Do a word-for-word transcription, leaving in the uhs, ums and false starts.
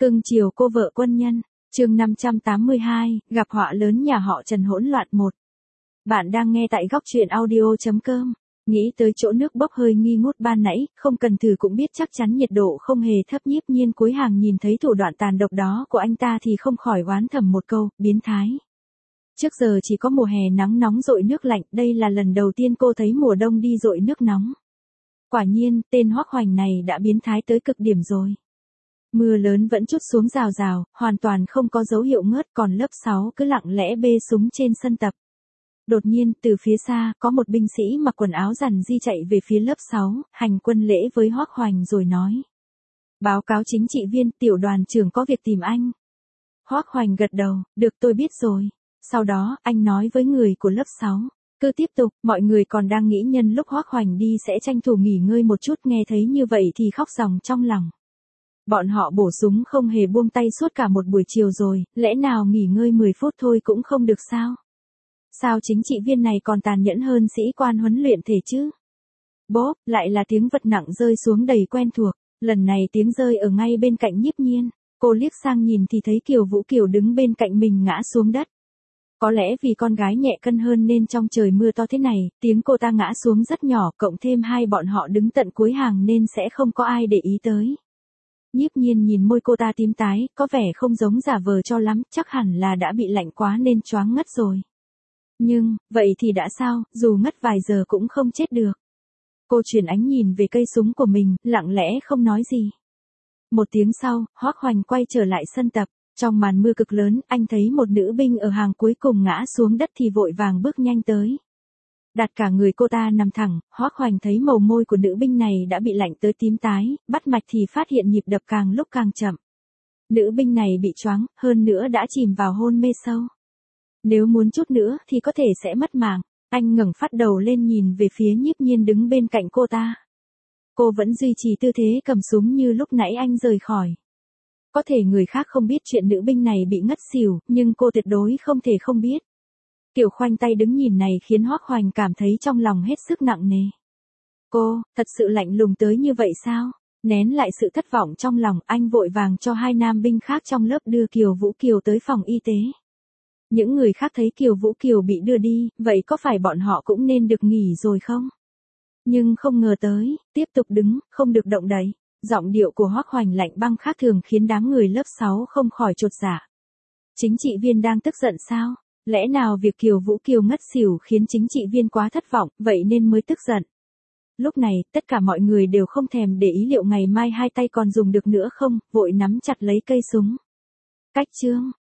Cưng chiều cô vợ quân nhân, chương năm trăm tám mươi hai, gặp họa lớn nhà họ Trần hỗn loạn một. Bạn đang nghe tại góc truyện audio chấm com. Nghĩ tới chỗ nước bốc hơi nghi ngút ban nãy, không cần thử cũng biết chắc chắn nhiệt độ không hề thấp. Nhiếp Nhiên cuối hàng nhìn thấy thủ đoạn tàn độc đó của anh ta thì không khỏi oán thầm một câu, biến thái. Trước giờ chỉ có mùa hè nắng nóng dội nước lạnh, đây là lần đầu tiên cô thấy mùa đông đi dội nước nóng. Quả nhiên, tên Hoắc Hoành này đã biến thái tới cực điểm rồi. Mưa lớn vẫn trút xuống rào rào, hoàn toàn không có dấu hiệu ngớt, còn lớp sáu cứ lặng lẽ bê súng trên sân tập. Đột nhiên, từ phía xa, có một binh sĩ mặc quần áo rằn di chạy về phía lớp sáu, hành quân lễ với Hoắc Hoành rồi nói. Báo cáo chính trị viên, tiểu đoàn trưởng có việc tìm anh. Hoắc Hoành gật đầu, được tôi biết rồi. Sau đó, anh nói với người của lớp sáu. Cứ tiếp tục, mọi người còn đang nghĩ nhân lúc Hoắc Hoành đi sẽ tranh thủ nghỉ ngơi một chút, nghe thấy như vậy thì khóc ròng trong lòng. Bọn họ bổ súng không hề buông tay suốt cả một buổi chiều rồi, lẽ nào nghỉ ngơi mười phút thôi cũng không được sao? Sao chính trị viên này còn tàn nhẫn hơn sĩ quan huấn luyện thể chứ? Bốp, lại là tiếng vật nặng rơi xuống đầy quen thuộc, lần này tiếng rơi ở ngay bên cạnh Nhiếp Nhiên. Cô liếc sang nhìn thì thấy Kiều Vũ Kiều đứng bên cạnh mình ngã xuống đất. Có lẽ vì con gái nhẹ cân hơn nên trong trời mưa to thế này, tiếng cô ta ngã xuống rất nhỏ, cộng thêm hai bọn họ đứng tận cuối hàng nên sẽ không có ai để ý tới. Nhiếp Nhiên nhìn môi cô ta tím tái, có vẻ không giống giả vờ cho lắm, chắc hẳn là đã bị lạnh quá nên choáng ngất rồi. Nhưng, vậy thì đã sao, dù ngất vài giờ cũng không chết được. Cô chuyển ánh nhìn về cây súng của mình, lặng lẽ không nói gì. Một tiếng sau, Hoắc Hoành quay trở lại sân tập. Trong màn mưa cực lớn, anh thấy một nữ binh ở hàng cuối cùng ngã xuống đất thì vội vàng bước nhanh tới. Đặt cả người cô ta nằm thẳng, Hoắc Hoành thấy màu môi của nữ binh này đã bị lạnh tới tím tái, bắt mạch thì phát hiện nhịp đập càng lúc càng chậm. Nữ binh này bị choáng, hơn nữa đã chìm vào hôn mê sâu. Nếu muốn chút nữa thì có thể sẽ mất mạng. Anh ngẩng phát đầu lên nhìn về phía Nhiếp Nhiên đứng bên cạnh cô ta. Cô vẫn duy trì tư thế cầm súng như lúc nãy anh rời khỏi. Có thể người khác không biết chuyện nữ binh này bị ngất xỉu, nhưng cô tuyệt đối không thể không biết. Kiểu khoanh tay đứng nhìn này khiến Hoắc Hoành cảm thấy trong lòng hết sức nặng nề. Cô, thật sự lạnh lùng tới như vậy sao? Nén lại sự thất vọng trong lòng, anh vội vàng cho hai nam binh khác trong lớp đưa Kiều Vũ Kiều tới phòng y tế. Những người khác thấy Kiều Vũ Kiều bị đưa đi, vậy có phải bọn họ cũng nên được nghỉ rồi không? Nhưng không ngờ tới, tiếp tục đứng, không được động đậy. Giọng điệu của Hoắc Hoành lạnh băng khác thường khiến đám người lớp sáu không khỏi chột dạ. Chính trị viên đang tức giận sao? Lẽ nào việc Kiều Vũ Kiều ngất xỉu khiến chính trị viên quá thất vọng, vậy nên mới tức giận? Lúc này, tất cả mọi người đều không thèm để ý liệu ngày mai hai tay còn dùng được nữa không, vội nắm chặt lấy cây súng. Cách chương,